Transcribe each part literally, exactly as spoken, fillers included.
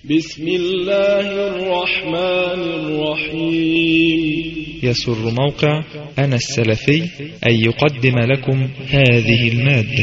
بسم الله الرحمن الرحيم. يسر موقع أنا السلفي أن يقدم لكم هذه المادة.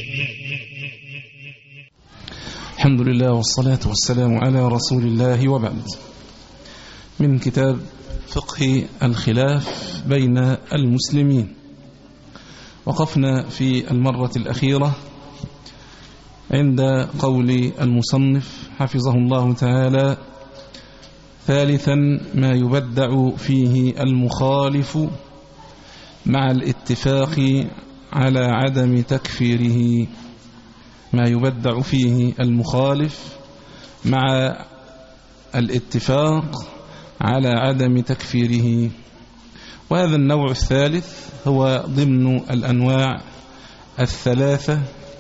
الحمد لله والصلاة والسلام على رسول الله، وبعد. من كتاب فقه الخلاف بين المسلمين، وقفنا في المرة الأخيرة عند قول المصنف حفظه الله تعالى: ثالثا ما يبدع فيه المخالف مع الاتفاق على عدم تكفيره. ما يبدع فيه المخالف مع الاتفاق على عدم تكفيره. وهذا النوع الثالث هو ضمن الأنواع الثلاثة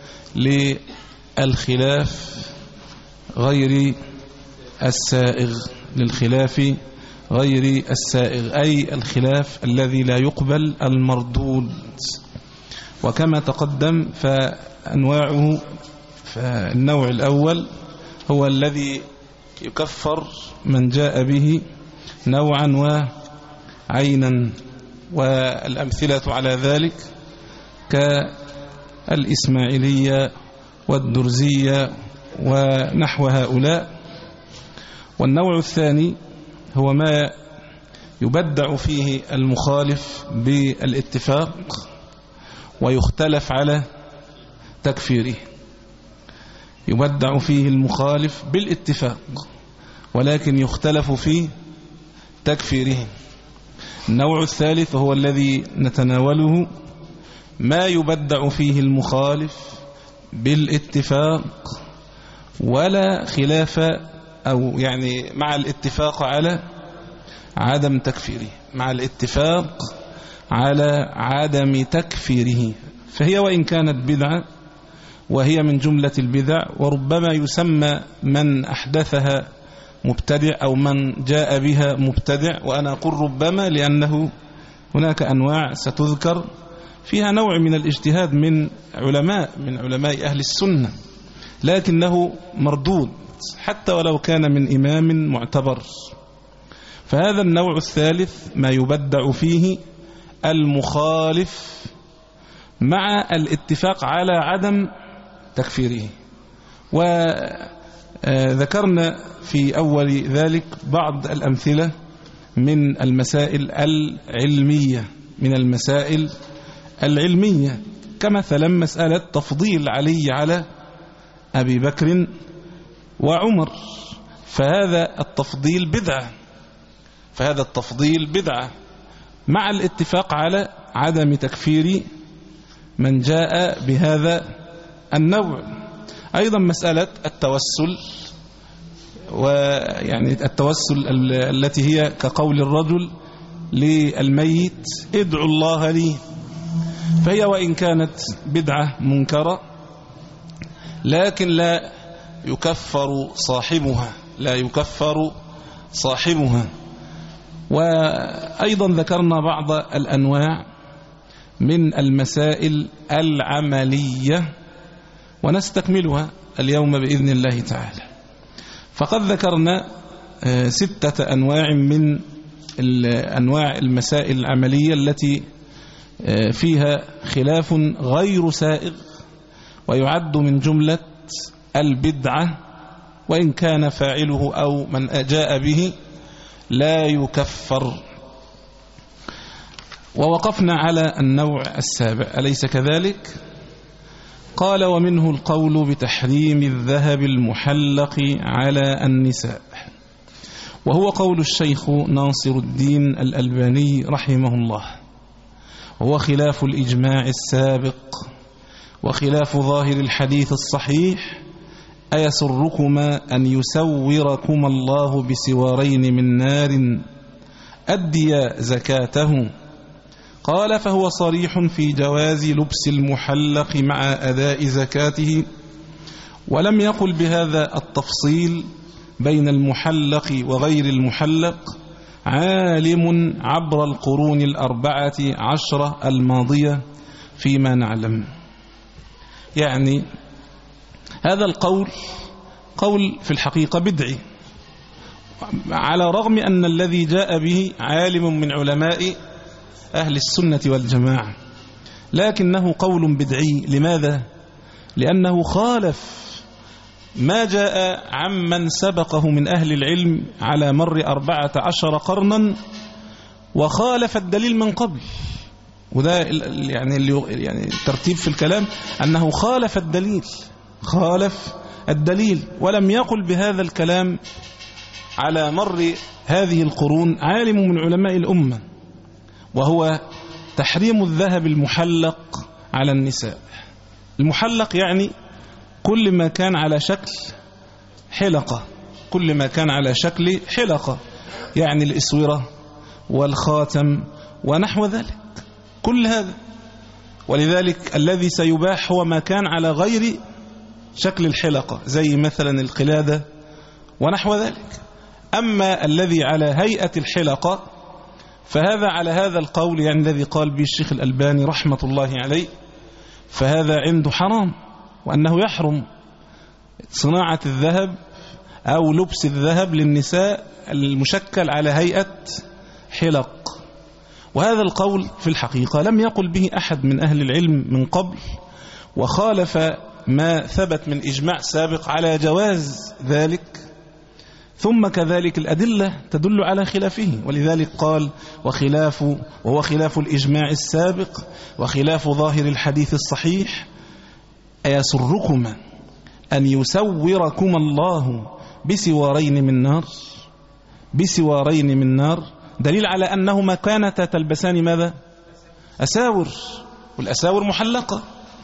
للخلاف غير السائغ، للخلاف غير السائغ، أي الخلاف الذي لا يقبل المردود. وكما تقدم فأنواعه، فالنوع الأول هو الذي يكفر من جاء به نوعا وعينا، والأمثلة على ذلك كالإسماعيلية والدرزية ونحو هؤلاء. والنوع الثاني هو ما يبدع فيه المخالف بالاتفاق ويختلف على تكفيره. يبدع فيه المخالف بالاتفاق ولكن يختلف في تكفيره. النوع الثالث هو الذي نتناوله: ما يبدع فيه المخالف بالاتفاق ولا خلاف، أو يعني مع الاتفاق على عدم تكفيره، مع الاتفاق على عدم تكفيره. فهي وإن كانت بدعة وهي من جملة البدع، وربما يسمى من أحدثها مبتدع أو من جاء بها مبتدع، وأنا أقول ربما لأنه هناك أنواع ستذكر فيها نوع من الاجتهاد من علماء من علماء أهل السنة، لكنه مردود حتى ولو كان من إمام معتبر. فهذا النوع الثالث ما يبدع فيه المخالف مع الاتفاق على عدم تكفيره. وذكرنا في أول ذلك بعض الأمثلة من المسائل العلمية من المسائل العلمية كمثلا مسألة تفضيل علي على أبي بكر وعمر، فهذا التفضيل بدعة فهذا التفضيل بدعة مع الاتفاق على عدم تكفير من جاء بهذا النوع. أيضا مسألة التوسل، ويعني التوسل التي هي كقول الرجل للميت: ادعوا الله لي، فهي وإن كانت بدعة منكرة لكن لا يكفر صاحبها لا يكفر صاحبها. وأيضا ذكرنا بعض الأنواع من المسائل العملية ونستكملها اليوم بإذن الله تعالى. فقد ذكرنا ستة أنواع من أنواع المسائل العملية التي فيها خلاف غير سائغ ويعد من جملة البدعة، وإن كان فاعله أو من جاء به لا يكفر. ووقفنا على النوع السابع، أليس كذلك؟ قال: ومنه القول بتحريم الذهب المحلق على النساء، وهو قول الشيخ ناصر الدين الألباني رحمه الله، وهو خلاف الإجماع السابق وخلاف ظاهر الحديث الصحيح: أيسركما أن يسوركما الله بسوارين من نار أديا زكاته؟ قال: فهو صريح في جواز لبس المحلق مع أداء زكاته، ولم يقل بهذا التفصيل بين المحلق وغير المحلق عالم عبر القرون الأربعة عشرة الماضية فيما نعلم. يعني هذا القول قول في الحقيقة بدعي، على رغم أن الذي جاء به عالم من علماء أهل السنة والجماعة، لكنه قول بدعي. لماذا؟ لأنه خالف ما جاء عمن سبقه من أهل العلم على مر أربعة عشر قرنا، وخالف الدليل من قبل. وده يعني اللي يعني الترتيب في الكلام أنه خالف الدليل، خالف الدليل ولم يقل بهذا الكلام على مر هذه القرون عالم من علماء الأمة، وهو تحريم الذهب المحلق على النساء. المحلق يعني كل ما كان على شكل حلقة، كل ما كان على شكل حلقة، يعني الإسورة والخاتم ونحو ذلك، كل هذا. ولذلك الذي سيباح هو ما كان على غير شكل الحلقة، زي مثلا القلادة ونحو ذلك. أما الذي على هيئة الحلقة فهذا على هذا القول، يعني الذي قال به الشيخ الألباني رحمة الله عليه، فهذا عنده حرام، وأنه يحرم صناعة الذهب أو لبس الذهب للنساء المشكل على هيئة حلق. وهذا القول في الحقيقة لم يقل به أحد من أهل العلم من قبل، وخالف ما ثبت من إجماع سابق على جواز ذلك، ثم كذلك الأدلة تدل على خلافه. ولذلك قال وخلاف وهو خلاف الإجماع السابق وخلاف ظاهر الحديث الصحيح. أيسركما أن يسوركم الله بسوارين من نار، بسوارين من نار، دليل على أنهما كانتا تلبسان ماذا؟ أساور، والأساور محلقة.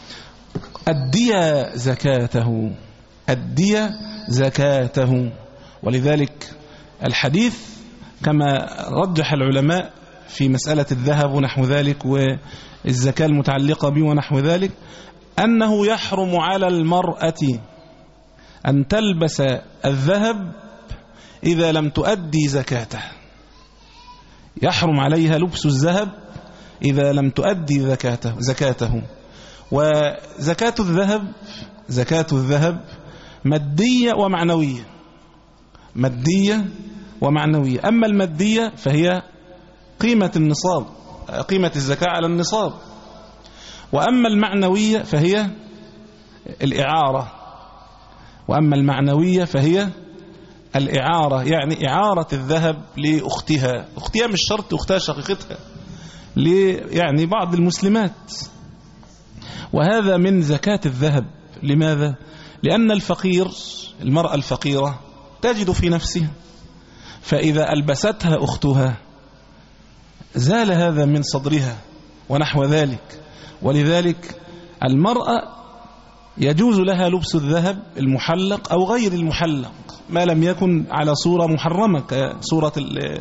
أديا زكاته، أديا زكاته. ولذلك الحديث كما رجح العلماء في مسألة الذهب ونحو ذلك والزكاة المتعلقة به ونحو ذلك، أنه يحرم على المرأة أن تلبس الذهب إذا لم تؤدي زكاته، يحرم عليها لبس الذهب إذا لم تؤدي زكاته زكاته. وزكاة الذهب زكاة الذهب مادية ومعنوية، مادية ومعنوية. أما المادية فهي قيمة النصاب، قيمة الزكاة على النصاب. وأما المعنوية فهي الإعارة، وأما المعنوية فهي الإعارة، يعني إعارة الذهب لأختها، أختها مش شرط أختها شقيقتها، يعني بعض المسلمات. وهذا من زكاة الذهب. لماذا؟ لأن الفقير، المرأة الفقيرة تجد في نفسها، فإذا ألبستها أختها زال هذا من صدرها ونحو ذلك. ولذلك المرأة يجوز لها لبس الذهب المحلق أو غير المحلق ما لم يكن على صورة محرمة، كصورة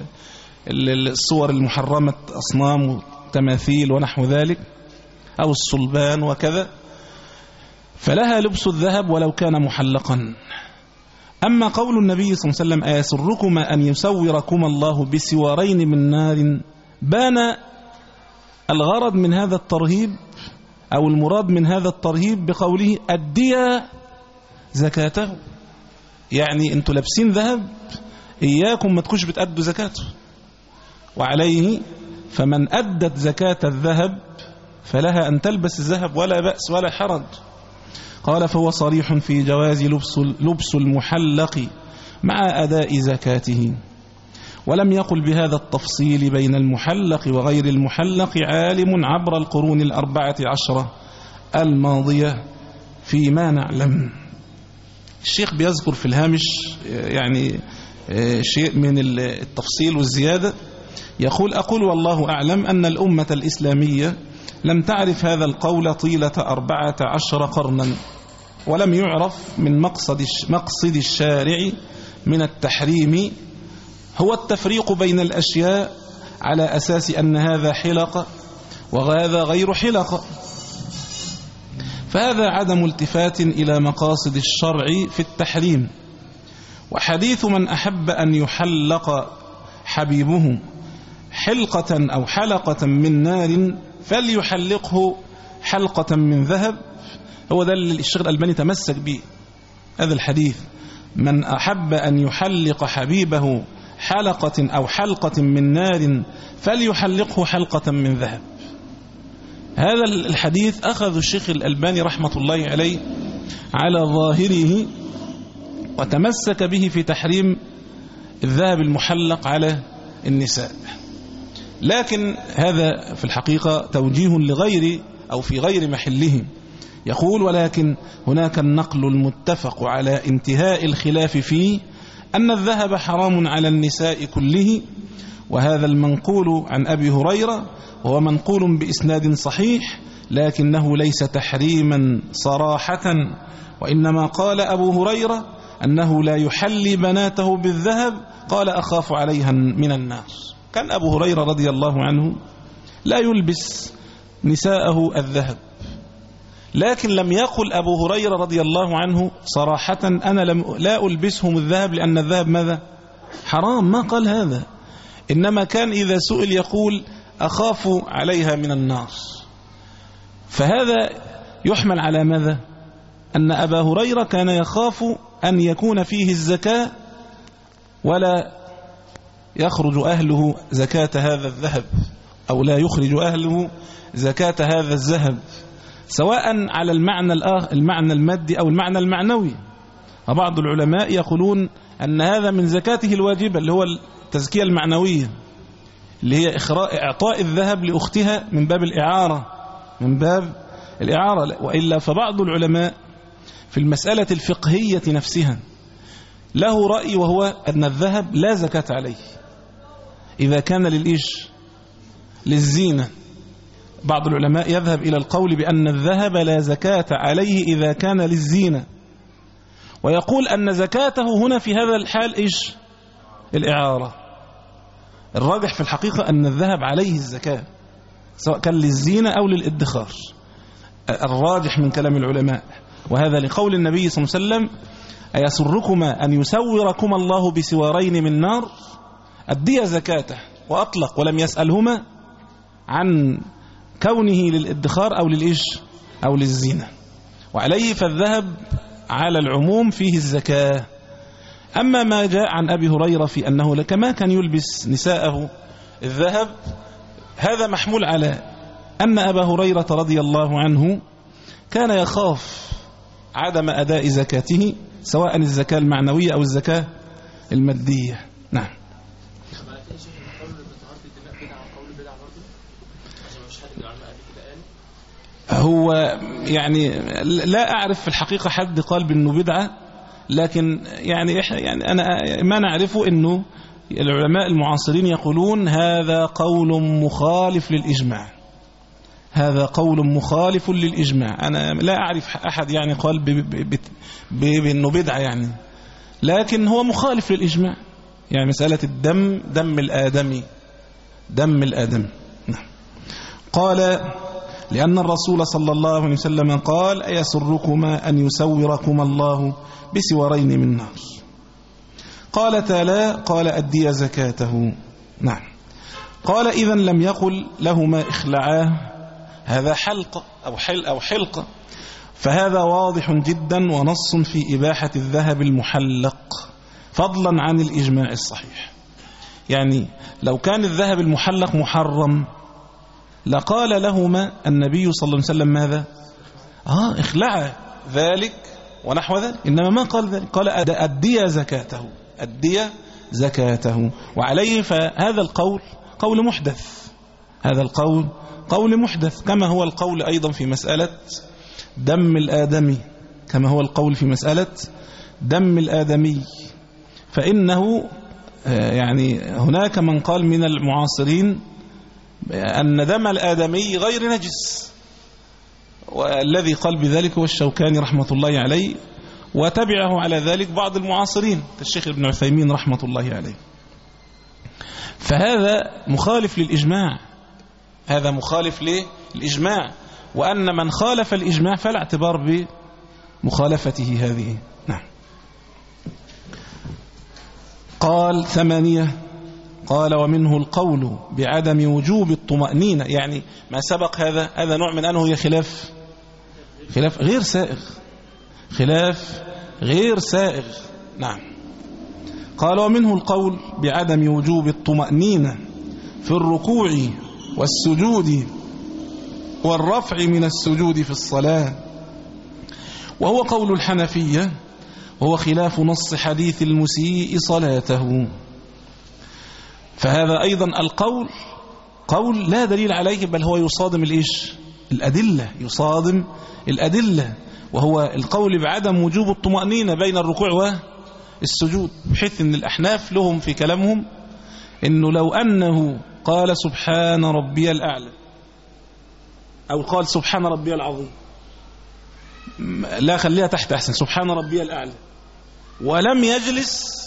الصور المحرمة، أصنام وتماثيل ونحو ذلك، أو الصلبان وكذا، فلها لبس الذهب ولو كان محلقا. أما قول النبي صلى الله عليه وسلم أيسركما أن يسوركما الله بسوارين من نار، بان الغرض من هذا الترهيب أو المراد من هذا الترهيب بقوله أديا زكاته، يعني أنتوا لابسين ذهب، إياكم ما تكونش بتأدوا زكاته. وعليه فمن أدت زكاة الذهب فلها أن تلبس الذهب ولا بأس ولا حرج. قال فهو صريح في جواز لبس لبس المحلق مع أداء زكاته. ولم يقل بهذا التفصيل بين المحلق وغير المحلق عالم عبر القرون الأربعة عشرة الماضية فيما نعلم. الشيخ بيذكر في الهامش يعني شيء من التفصيل والزيادة، يقول أقول والله أعلم أن الأمة الإسلامية لم تعرف هذا القول طيلة أربعة عشر قرنا، ولم يعرف من مقصد مقصد الشارع من التحريم هو التفريق بين الأشياء على أساس أن هذا حلقة وهذا غير حلقة، فهذا عدم التفات إلى مقاصد الشرع في التحريم. وحديث من أحب أن يحلق حبيبه حلقة أو حلقة من نار فليحلقه حلقة من ذهب، هو ده اللي الشيخ الألباني تمسك به، هذا الحديث من أحب أن يحلق حبيبه حلقة أو حلقة من نار فليحلقه حلقة من ذهب. هذا الحديث أخذ الشيخ الألباني رحمة الله عليه على ظاهره وتمسك به في تحريم الذهب المحلق على النساء، لكن هذا في الحقيقة توجيه لغير أو في غير محله. يقول: ولكن هناك النقل المتفق على انتهاء الخلاف فيه أن الذهب حرام على النساء كله، وهذا المنقول عن أبي هريرة وهو منقول بإسناد صحيح، لكنه ليس تحريما صراحة، وإنما قال أبو هريرة أنه لا يحلي بناته بالذهب، قال أخاف عليها من النار. كان أبو هريرة رضي الله عنه لا يلبس نساءه الذهب، لكن لم يقل أبو هريرة رضي الله عنه صراحة أنا لم لا ألبسهم الذهب لأن الذهب ماذا؟ حرام. ما قال هذا، إنما كان إذا سئل يقول أخاف عليها من النار. فهذا يحمل على ماذا؟ أن أبا هريرة كان يخاف أن يكون فيه الزكاة ولا يخرج أهله زكاة هذا الذهب، أو لا يخرج أهله زكاة هذا الذهب، سواء على المعنى المعنى المادي أو المعنى المعنوي. وبعض العلماء يقولون أن هذا من زكاته الواجبة اللي هو التزكية المعنوية، اللي هي إعطاء الذهب لأختها من باب الإعارة من باب الإعارة. وإلا فبعض العلماء في المسألة الفقهية نفسها له رأي، وهو أن الذهب لا زكاة عليه إذا كان للإيش للزينة. بعض العلماء يذهب إلى القول بأن الذهب لا زكاة عليه إذا كان للزينة، ويقول أن زكاته هنا في هذا الحال إيش؟ الإعارة. الراجح في الحقيقة أن الذهب عليه الزكاة سواء كان للزينة أو للإدخار، الراجح من كلام العلماء. وهذا لقول النبي صلى الله عليه وسلم: أيسركما أن يسوركما الله بسوارين من نار؟ أدي زكاته، وأطلق ولم يسألهما عن كونه للإدخار أو للإيش أو للزينة. وعليه فالذهب على العموم فيه الزكاة. أما ما جاء عن أبي هريرة في أنه لكما كان يلبس نساءه الذهب، هذا محمول على أن أبا هريرة رضي الله عنه كان يخاف عدم أداء زكاته، سواء الزكاة المعنوية أو الزكاة المادية. نعم. هو يعني لا أعرف في الحقيقة حد قال بأنه بدعة، لكن يعني يعني أنا ما نعرفه أنه العلماء المعاصرين يقولون هذا قول مخالف للإجماع، هذا قول مخالف للإجماع. أنا لا أعرف أحد يعني قال بأنه بدعة يعني، لكن هو مخالف للإجماع. يعني مسألة الدم دم الآدمي دم الآدم. نعم. قال: لأن الرسول صلى الله عليه وسلم قال: أيسركما أن يسوركما الله بسوارين من نار؟ قالتا لا. قال: أدي زكاته. نعم. قال: إذن لم يقل لهما اخلعاه، هذا حلقة أو حل أو حلقة، فهذا واضح جدا ونص في إباحة الذهب المحلق فضلا عن الإجماع الصحيح. يعني لو كان الذهب المحلق محرم لقال لهما النبي صلى الله عليه وسلم ماذا؟ آه اخلع ذلك ونحو ذلك، إنما ما قال ذلك، قال أدي زكاته أدي زكاته. وعليه فهذا القول قول محدث، هذا القول قول محدث، كما هو القول أيضا في مسألة دم الآدمي، كما هو القول في مسألة دم الآدمي. فإنه يعني هناك من قال من المعاصرين أن دم الآدمي غير نجس، والذي قال بذلك هو الشوكاني رحمة الله عليه، وتبعه على ذلك بعض المعاصرين كالشيخ ابن عثيمين رحمة الله عليه. فهذا مخالف للإجماع، هذا مخالف للإجماع، وأن من خالف الإجماع فلا اعتبار بمخالفته هذه. نعم. قال: ثمانية. قال: ومنه القول بعدم وجوب الطمأنينة، يعني ما سبق هذا هذا نوع من أنه هي خلاف خلاف غير سائغ، خلاف غير سائغ نعم. قال ومنه القول بعدم وجوب الطمأنينة في الركوع والسجود والرفع من السجود في الصلاة، وهو قول الحنفية، وهو خلاف نص حديث المسيء صلاته. فهذا أيضا القول قول لا دليل عليه، بل هو يصادم الإيش؟ الأدلة، يصادم الأدلة، وهو القول بعدم وجوب الطمأنينة بين الركوع والسجود، بحيث أن الأحناف لهم في كلامهم أنه لو أنه قال سبحان ربي الأعلى أو قال سبحان ربي العظيم، لا خليها تحت أحسن، سبحان ربي الأعلى، ولم يجلس،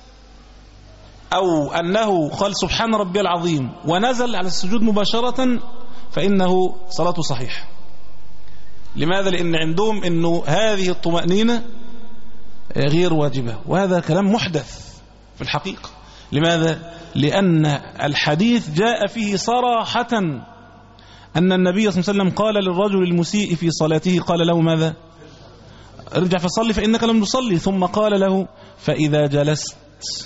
أو أنه قال سبحان ربي العظيم ونزل على السجود مباشرة، فإنه صلاته صحيحة. لماذا؟ لأن عندهم أنه هذه الطمأنينة غير واجبة، وهذا كلام محدث في الحقيقة. لماذا؟ لأن الحديث جاء فيه صراحة أن النبي صلى الله عليه وسلم قال للرجل المسيء في صلاته، قال له ماذا؟ ارجع فصلي فإنك لم تصلي، ثم قال له فإذا جلست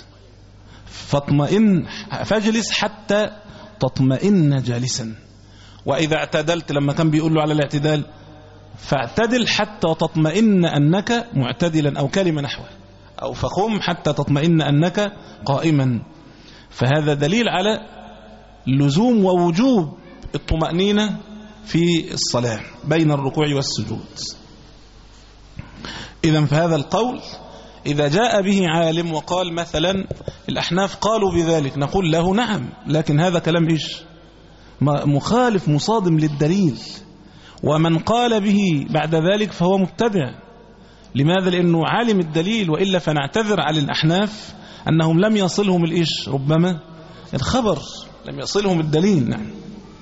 فاطمئن فاجلس حتى تطمئن جالسا، وإذا اعتدلت، لما كان بيقول له على الاعتدال، فاعتدل حتى تطمئن أنك معتدلا، أو كلمة نحوه، أو فقم حتى تطمئن أنك قائما. فهذا دليل على لزوم ووجوب الطمأنينة في الصلاة بين الركوع والسجود. إذن فهذا القول إذا جاء به عالم وقال مثلا الأحناف قالوا بذلك، نقول له نعم، لكن هذا كلام إيش؟ مخالف مصادم للدليل، ومن قال به بعد ذلك فهو مبتدع. لماذا؟ لأنه عالم الدليل، وإلا فنعتذر على الأحناف أنهم لم يصلهم الإيش؟ ربما الخبر، لم يصلهم الدليل. نعم.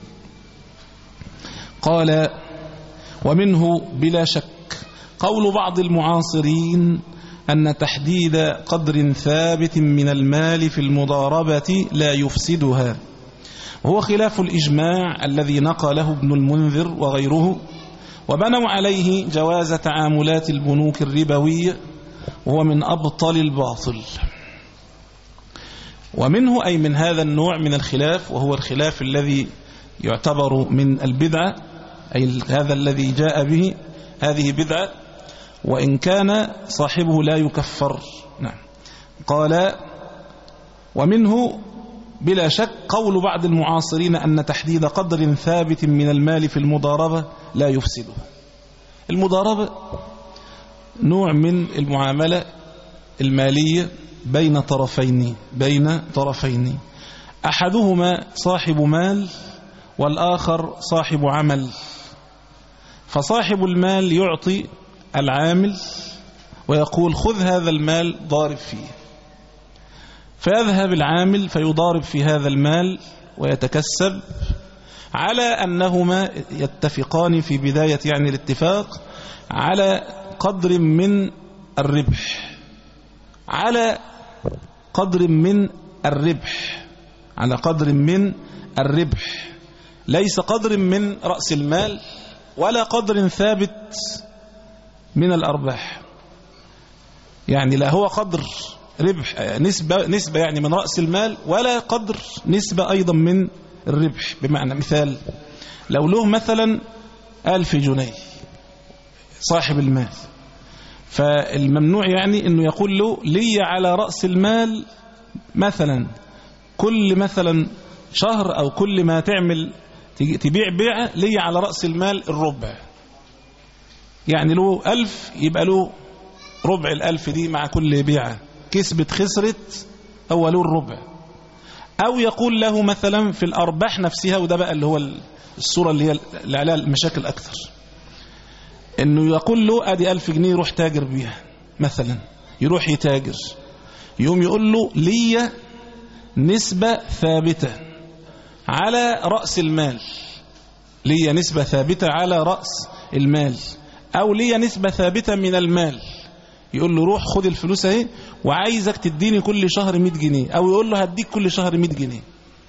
قال ومنه بلا شك قول بعض المعاصرين أن تحديد قدر ثابت من المال في المضاربة لا يفسدها، وهو خلاف الإجماع الذي نقله ابن المنذر وغيره، وبنوا عليه جواز تعاملات البنوك الربوية، وهو من أبطل الباطل. ومنه أي من هذا النوع من الخلاف، وهو الخلاف الذي يعتبر من البدعة، أي هذا الذي جاء به هذه بدعة، وإن كان صاحبه لا يكفر. نعم. قال ومنه بلا شك قول بعض المعاصرين أن تحديد قدر ثابت من المال في المضاربة لا يفسده. المضاربة نوع من المعاملة المالية بين طرفين بين طرفين أحدهما صاحب مال والآخر صاحب عمل، فصاحب المال يعطي العامل ويقول خذ هذا المال ضارب فيه، فيذهب العامل فيضارب في هذا المال ويتكسب، على أنهما يتفقان في بداية يعني الاتفاق على قدر من الربح، على قدر من الربح على قدر من الربح ليس قدر من رأس المال ولا قدر ثابت من الأرباح. يعني لا هو قدر ربح نسبة, نسبة يعني من رأس المال، ولا قدر نسبة أيضا من الربح. بمعنى مثال، لو له مثلا ألف جنيه صاحب المال، فالممنوع يعني أنه يقول له لي على رأس المال مثلا كل مثلا شهر أو كل ما تعمل تبيع بيعة لي على رأس المال الربع، يعني له ألف يبقى له ربع الألف دي مع كل بيعة، كسبت خسرت هو له الربع. أو يقول له مثلا في الأرباح نفسها، وده بقى اللي هو الصورة اللي هي اللي عليها المشاكل أكثر، إنه يقول له أدي ألف جنيه روح تاجر بيها مثلا، يروح يتاجر، يوم يقول له لي نسبة ثابتة على رأس المال، لي نسبة ثابتة على رأس المال، أو لي نسبة ثابتة من المال، يقول له روح خد الفلوس اهي وعايزك تديني كل شهر مئة جنيه، أو يقول له هديك كل شهر مئة جنيه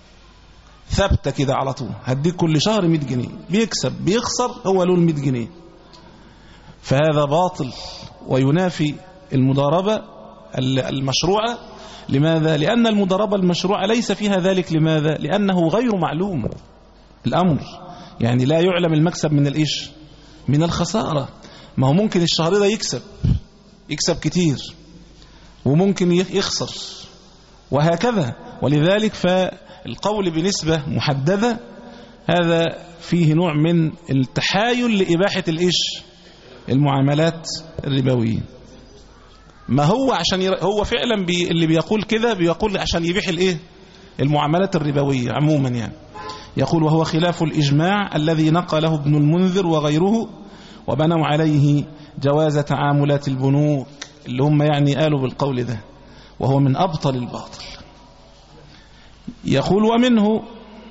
ثابتة كده على طول، هديك كل شهر مئة جنيه، بيكسب بيخسر هو له المئة جنيه. فهذا باطل وينافي المضاربة المشروعة. لماذا؟ لأن المضاربة المشروعة ليس فيها ذلك. لماذا؟ لأنه غير معلوم الأمر، يعني لا يعلم المكسب من الإيش، من الخسارة. ما هو ممكن الشهر ده يكسب يكسب كتير وممكن يخسر وهكذا. ولذلك فالقول بنسبة محددة هذا فيه نوع من التحايل لإباحة الإيش، المعاملات الربوية. ما هو عشان ير... هو فعلا بي... اللي بيقول كده بيقول عشان يبيح الإيه، المعاملات الربوية عموما يعني. يقول وهو خلاف الإجماع الذي نقله ابن المنذر وغيره وبنوا عليه جواز تعاملات البنوك، اللي هم يعني قالوا بالقول ده، وهو من أبطل الباطل. يقول ومنه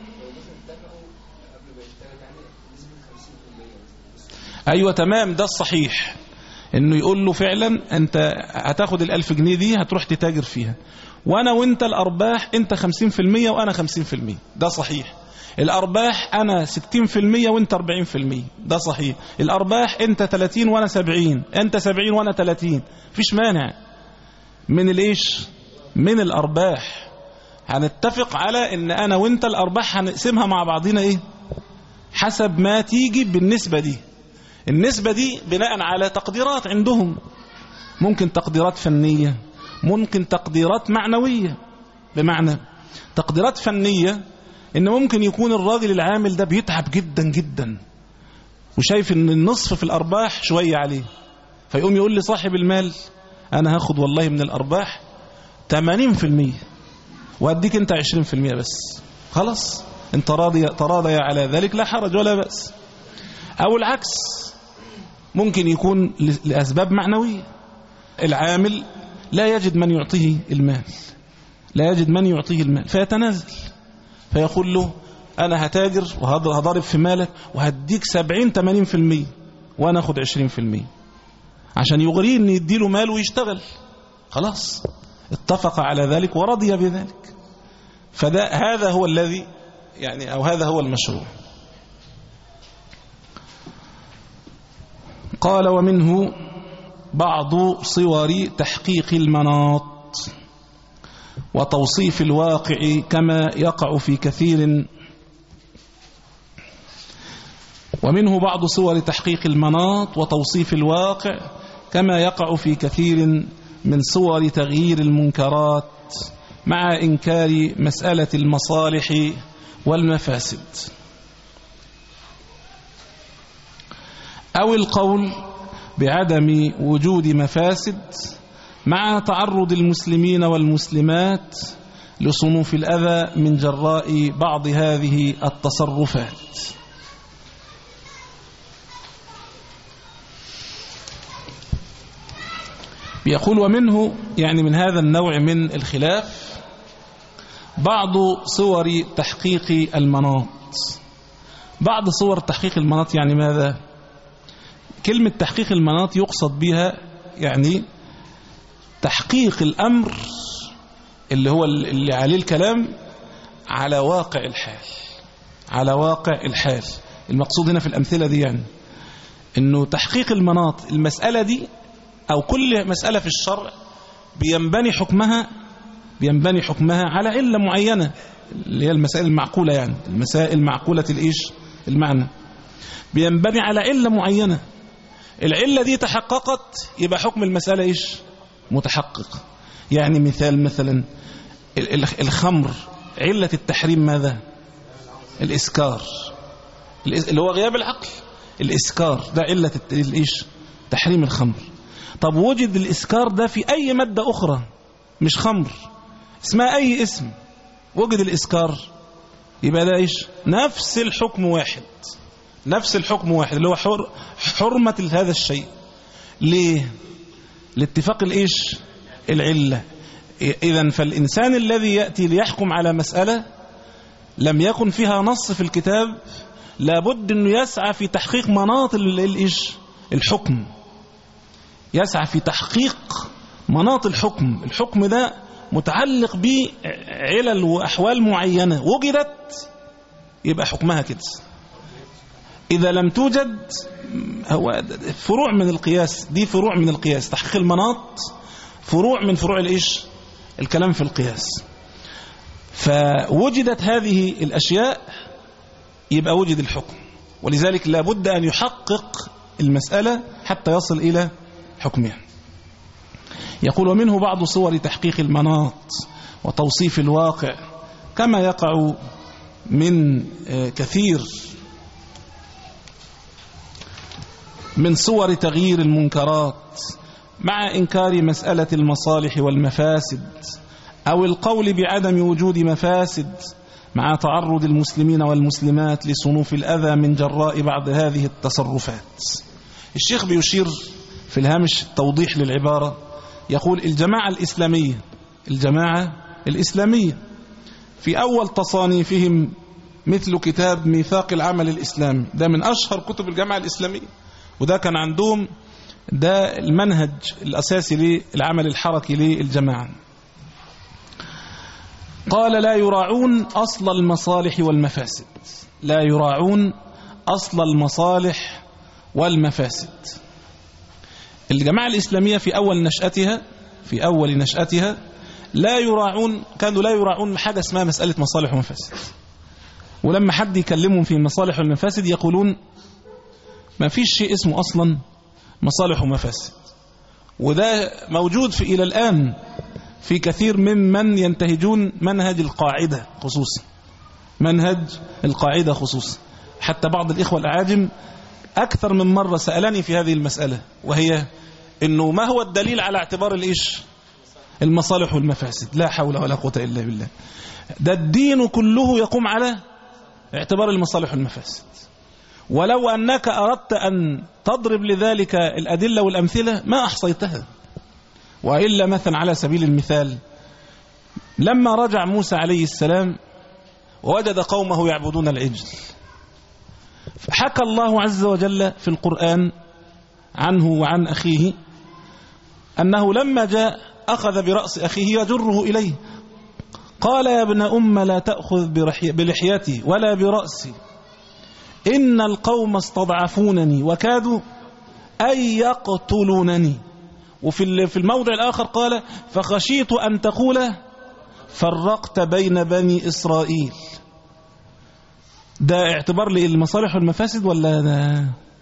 أيوة تمام، ده الصحيح، إنه يقول له فعلا أنت هتاخد الألف جنيه دي هتروح تتاجر فيها، وأنا وأنت الأرباح أنت خمسين في المية وأنا خمسين في المية، ده صحيح. الأرباح أنا ستين في المية وأنت أربعين في المية، ده صحيح. الأرباح أنت ثلاثين وأنا سبعين، أنت سبعين وأنا ثلاثين، فيش مانع من الإيش، من الأرباح. هنتفق على إن أنا وأنت الأرباح هنقسمها مع بعضنا إيه، حسب ما تيجي بالنسبة دي. النسبة دي بناء على تقديرات عندهم، ممكن تقديرات فنية، ممكن تقديرات معنوية. بمعنى تقديرات فنية إن ممكن يكون الراجل العامل ده بيتعب جدا جدا وشايف إن النصف في الأرباح شوية عليه، فيقوم يقول لي صاحب المال أنا هاخد والله من الأرباح ثمانين في المية وأديك أنت عشرين في المية بس، خلاص أنت راضي تراضي على ذلك، لا حرج ولا بأس. أو العكس، ممكن يكون لأسباب معنوية، العامل لا يجد من يعطيه المال، لا يجد من يعطيه المال فيتنازل، فيقول له أنا هتاجر وهضرب في مالك وهديك سبعين ثمانين في المية وأنا أخد عشرين في المية عشان يغريه أن يديله مال ويشتغل. خلاص اتفق على ذلك ورضي بذلك. فده هذا هو الذي يعني أو هذا هو المشروع. قال ومنه بعض صور تحقيق المناط وتوصيف الواقع كما يقع في كثير ومنه بعض صور تحقيق المناط وتوصيف الواقع كما يقع في كثير من صور تغيير المنكرات مع إنكار مسألة المصالح والمفاسد، أو القول بعدم وجود مفاسد مع تعرض المسلمين والمسلمات لصنوف الأذى من جراء بعض هذه التصرفات. بيقول ومنه يعني من هذا النوع من الخلاف بعض صور تحقيق المناط. بعض صور تحقيق المناط يعني ماذا؟ كلمة تحقيق المناط يقصد بها يعني تحقيق الأمر اللي هو اللي عليه الكلام على واقع الحال، على واقع الحال. المقصود هنا في الأمثلة دي يعني إنه تحقيق المناط، المسألة دي أو كل مسألة في الشرع بينبني حكمها بينبني حكمها على علة معينة اللي هي المسائل المعقولة، يعني المسائل معقولة الإيش المعنى، بينبني على علة معينة. العلة دي تحققت يبقى حكم المسألة إيش متحقق. يعني مثال مثلا الخمر علة التحريم ماذا؟ الإسكار، اللي هو غياب العقل. الإسكار ده علة الإيش تحريم الخمر. طب وجد الإسكار ده في أي مادة أخرى مش خمر، اسمها أي اسم، وجد الإسكار، يبقى ده إيش نفس الحكم واحد، نفس الحكم واحد اللي هو حر حرمة هذا الشيء. ليه؟ لاتفاق الإيش العلة. إذن فالإنسان الذي يأتي ليحكم على مسألة لم يكن فيها نص في الكتاب لابد أنه يسعى في تحقيق مناط الإيش الحكم، يسعى في تحقيق مناط الحكم. الحكم ده متعلق بعلل وأحوال معينة، وجدت يبقى حكمها كده. إذا لم توجد، هو فروع من القياس، دي فروع من القياس، تحقيق المناط فروع من فروع الإيش الكلام في القياس. فوجدت هذه الأشياء يبقى وجد الحكم، ولذلك لابد أن يحقق المسألة حتى يصل إلى حكمها. يقول ومنه بعض صور تحقيق المناط وتوصيف الواقع كما يقع من كثير من صور تغيير المنكرات مع إنكار مسألة المصالح والمفاسد أو القول بعدم وجود مفاسد مع تعرض المسلمين والمسلمات لصنوف الأذى من جراء بعض هذه التصرفات. الشيخ بيشير في الهامش توضيح للعبارة، يقول الجماعة الإسلامية الجماعة الإسلامية في أول تصانيفهم مثل كتاب ميثاق العمل الإسلامي، ده من أشهر كتب الجماعة الإسلامية، وده كان عندهم ده المنهج الأساسي للعمل الحركي للجماعة. قال لا يراعون أصل المصالح والمفاسد، لا يراعون أصل المصالح والمفاسد. الجماعة الإسلامية في أول نشأتها في أول نشأتها لا يراعون كانوا لا يراعون حاجة اسمها مسألة مصالح ومفاسد، ولما حد يكلمهم في مصالح والمفاسد يقولون ما فيش شيء اسمه أصلا مصالح ومفاسد. وده موجود في إلى الآن في كثير ممن ينتهجون منهج القاعدة خصوصا منهج القاعدة خصوصا حتى بعض الإخوة الأعاجم أكثر من مرة سألني في هذه المسألة، وهي إنه ما هو الدليل على اعتبار الإيش المصالح والمفاسد. لا حول ولا قوة إلا بالله. ده الدين كله يقوم على اعتبار المصالح والمفاسد، ولو أنك أردت أن تضرب لذلك الأدلة والأمثلة ما أحصيتها. وإلا مثلا على سبيل المثال لما رجع موسى عليه السلام ووجد قومه يعبدون العجل، حكى الله عز وجل في القرآن عنه وعن أخيه أنه لما جاء أخذ برأس أخيه يجره إليه، قال يا ابن أم لا تأخذ بلحيتي ولا برأسي إن القوم استضعفونني وكادوا أن يقتلونني. وفي في الموضع الآخر قال فخشيت أن تقول فرقت بين بني إسرائيل. ده اعتبار للمصالح والمفاسد ولا ده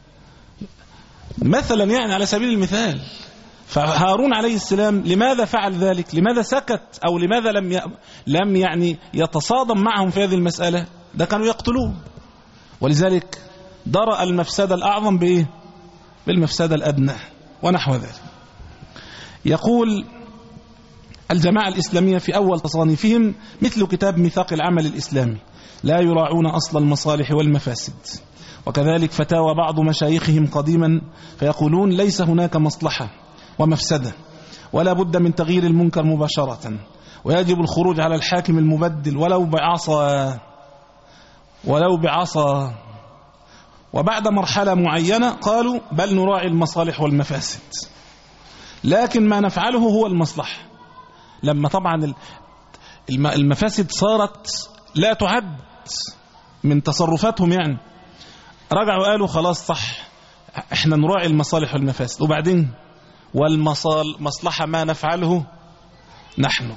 مثلا يعني على سبيل المثال؟ فهارون عليه السلام لماذا فعل ذلك؟ لماذا سكت أو لماذا لم ي... لم يعني يتصادم معهم في هذه المسألة؟ ده كانوا يقتلوه. ولذلك درأ المفسدة الأعظم بإيه؟ بالمفسدة الأدنى ونحو ذلك. يقول الجماعة الإسلامية في أول تصانيفهم مثل كتاب ميثاق العمل الإسلامي لا يراعون أصل المصالح والمفاسد. وكذلك فتاوى بعض مشايخهم قديما فيقولون ليس هناك مصلحة ومفسدة ولا بد من تغيير المنكر مباشرة، ويجب الخروج على الحاكم المبدل ولو بعصا ولو بعصا. وبعد مرحلة معينة قالوا بل نراعي المصالح والمفاسد، لكن ما نفعله هو المصلحة. لما طبعا المفاسد صارت لا تعد من تصرفاتهم، يعني رجعوا قالوا خلاص صح احنا نراعي المصالح والمفاسد، وبعدين والمصلحة ما نفعله نحن.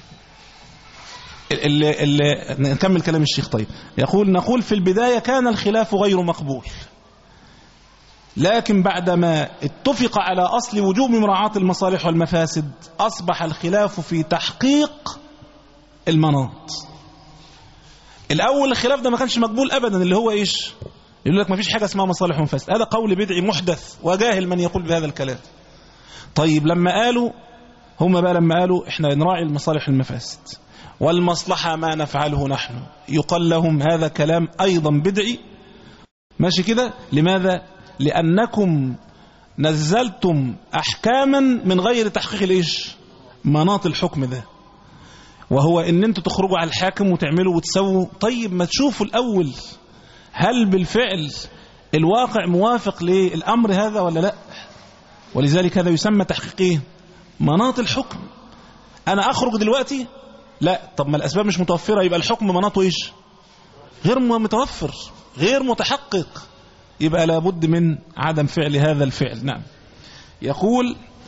اللي اللي نكمل كلام الشيخ. طيب يقول نقول في البداية كان الخلاف غير مقبول، لكن بعدما اتفق على أصل وجوب مراعاة المصالح والمفاسد أصبح الخلاف في تحقيق المناط. الأول الخلاف ده ما كانش مقبول أبدا، اللي هو إيش؟ يقول لك ما فيش حاجة اسمها مصالح ومفاسد، هذا قول بدعي محدث وجاهل من يقول بهذا الكلام. طيب لما قالوا هم بقى لما قالوا احنا نراعي المصالح والمفاسد والمصلحة ما نفعله نحن، يقال لهم هذا كلام أيضا بدعي. ماشي كده؟ لماذا؟ لأنكم نزلتم أحكاما من غير تحقيق الإيش؟ مناط الحكم ده، وهو إن أنتوا تخرجوا على الحاكم وتعملوا وتسووا. طيب ما تشوفوا الأول هل بالفعل الواقع موافق للأمر هذا ولا لا؟ ولذلك هذا يسمى تحقيق مناط الحكم. أنا أخرج دلوقتي لا، طب ما الأسباب مش متوفرة، يبقى الحكم مناطه إيش؟ غير متوفر غير متحقق، يبقى لابد من عدم فعل هذا الفعل. نعم. يقول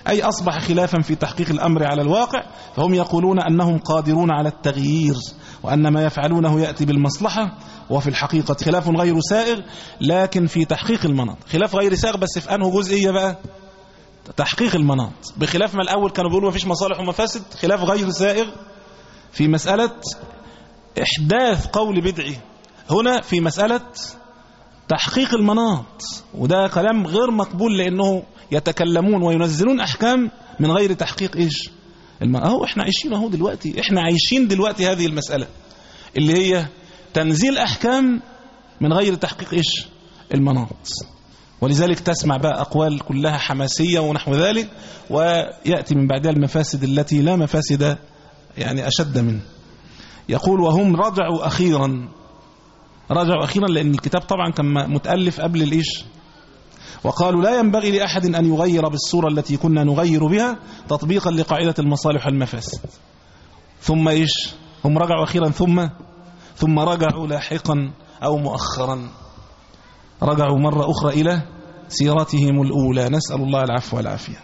أي أصبح خلافا في تحقيق الأمر على الواقع، فهم يقولون أنهم قادرون على التغيير وأن ما يفعلونه يأتي بالمصلحة، وفي الحقيقة خلاف غير سائغ لكن في تحقيق المناط. خلاف غير سائغ بس في أنه جزئية بقى تحقيق المناط، بخلاف ما الأول كانوا بيقولوا ما فيش مصالح ومفاسد. خلاف غير سائغ في مسألة إحداث قول بدعي، هنا في مسألة تحقيق المناط، وده كلام غير مقبول لأنه يتكلمون وينزلون أحكام من غير تحقيق إيش المناط. أهو إحنا عايشين أهو دلوقتي، إحنا عايشين دلوقتي هذه المسألة اللي هي تنزيل أحكام من غير تحقيق إيش المناط. ولذلك تسمع بقى أقوال كلها حماسية ونحو ذلك، ويأتي من بعدها المفاسد التي لا مفاسد يعني أشد منه. يقول وهم رجعوا أخيرا، رجعوا أخيرا لأن الكتاب طبعا كان متألف قبل الإيش، وقالوا لا ينبغي لأحد أن يغير بالصورة التي كنا نغير بها تطبيقا لقاعدة المصالح والمفاسد. ثم إيش هم رجعوا أخيرا ثم ثم رجعوا لاحقا أو مؤخرا، رجعوا مرة أخرى إلى سيرتهم الأولى، نسأل الله العفو والعافية.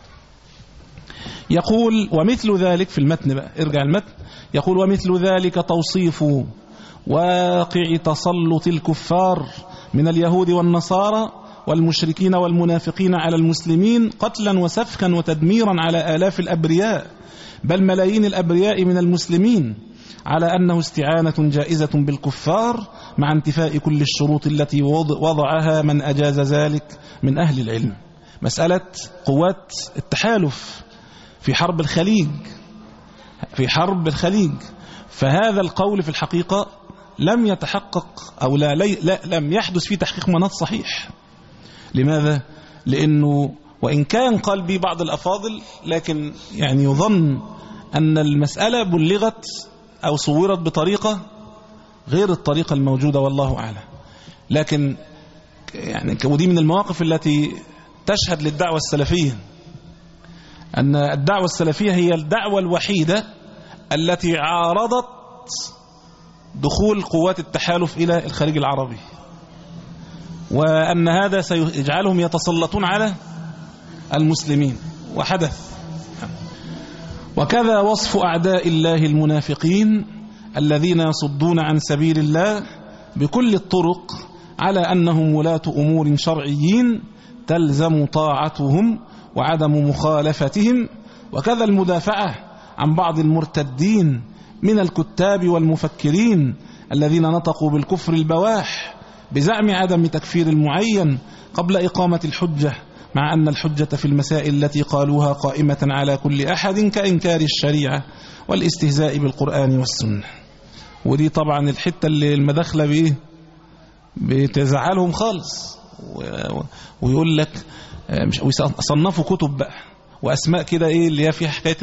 يقول ومثل ذلك في المتن بقى، ارجع المتن، يقول ومثل ذلك توصيف واقع تسلط الكفار من اليهود والنصارى والمشركين والمنافقين على المسلمين قتلا وسفكا وتدميرا على آلاف الأبرياء بل ملايين الأبرياء من المسلمين، على أنه استعانة جائزة بالكفار مع انتفاء كل الشروط التي وضعها من أجاز ذلك من أهل العلم. مسألة قوات التحالف في حرب الخليج، في حرب الخليج فهذا القول في الحقيقة لم يتحقق أو لا, لا لم يحدث فيه تحقيق مناط صحيح. لماذا؟ لأنه وإن كان قال به بعض الأفاضل لكن يعني يظن أن المسألة بلغت أو صورت بطريقة غير الطريقة الموجودة والله أعلم. لكن يعني ودي من المواقف التي تشهد للدعوة السلفية، أن الدعوة السلفية هي الدعوة الوحيدة التي عارضت دخول قوات التحالف إلى الخليج العربي، وأن هذا سيجعلهم يتسلطون على المسلمين، وحدث. وكذا وصف أعداء الله المنافقين الذين يصدون عن سبيل الله بكل الطرق على أنهم ولاة أمور شرعيين تلزم طاعتهم وعدم مخالفتهم، وكذا المدافعة عن بعض المرتدين من الكتاب والمفكرين الذين نطقوا بالكفر البواح بزعم عدم تكفير المعين قبل إقامة الحجة، مع أن الحجة في المسائل التي قالوها قائمة على كل أحد كإنكار الشريعة والاستهزاء بالقرآن والسنة. ودي طبعا الحتة اللي المداخلة بإيه بتزعلهم خالص، ويقول لك مش صنفوا كتب بقى وأسماء كده إيه اللي هي فيها حكاية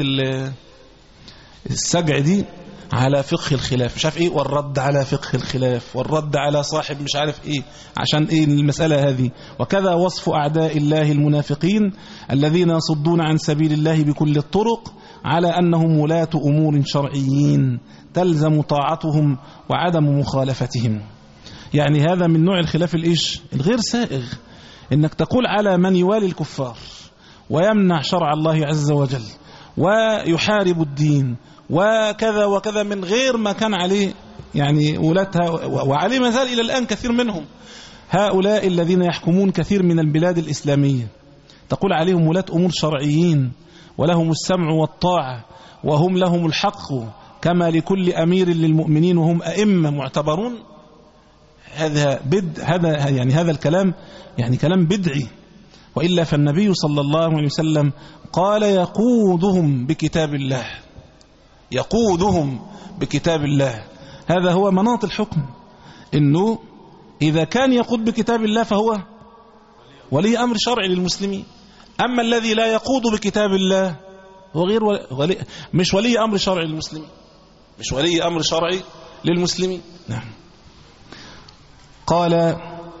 السجع دي على فقه الخلاف مش عارف إيه، والرد على فقه الخلاف والرد على صاحب مش عارف إيه، عشان إيه المسألة هذه. وكذا وصف أعداء الله المنافقين الذين يصدون عن سبيل الله بكل الطرق على أنهم ولاة أمور شرعيين تلزم طاعتهم وعدم مخالفتهم. يعني هذا من نوع الخلاف الإيش الغير سائغ، إنك تقول على من يوالي الكفار ويمنع شرع الله عز وجل ويحارب الدين وكذا وكذا من غير ما كان عليه يعني ولاتها، وعليه ما زال إلى الآن كثير منهم، هؤلاء الذين يحكمون كثير من البلاد الإسلامية تقول عليهم ولاة أمور شرعيين ولهم السمع والطاعة وهم لهم الحق كما لكل أمير للمؤمنين وهم أئمة معتبرون. هذا بد هذا يعني هذا الكلام يعني كلام بدعي، وإلا فالنبي صلى الله عليه وسلم قال يقودهم بكتاب الله، يقودهم بكتاب الله. هذا هو مناط الحكم، إنه إذا كان يقود بكتاب الله فهو ولي أمر شرعي للمسلمين. أما الذي لا يقود بكتاب الله هو غير ولي مش ولي أمر شرعي للمسلمين، مش ولي أمر شرعي للمسلمين. نعم. قال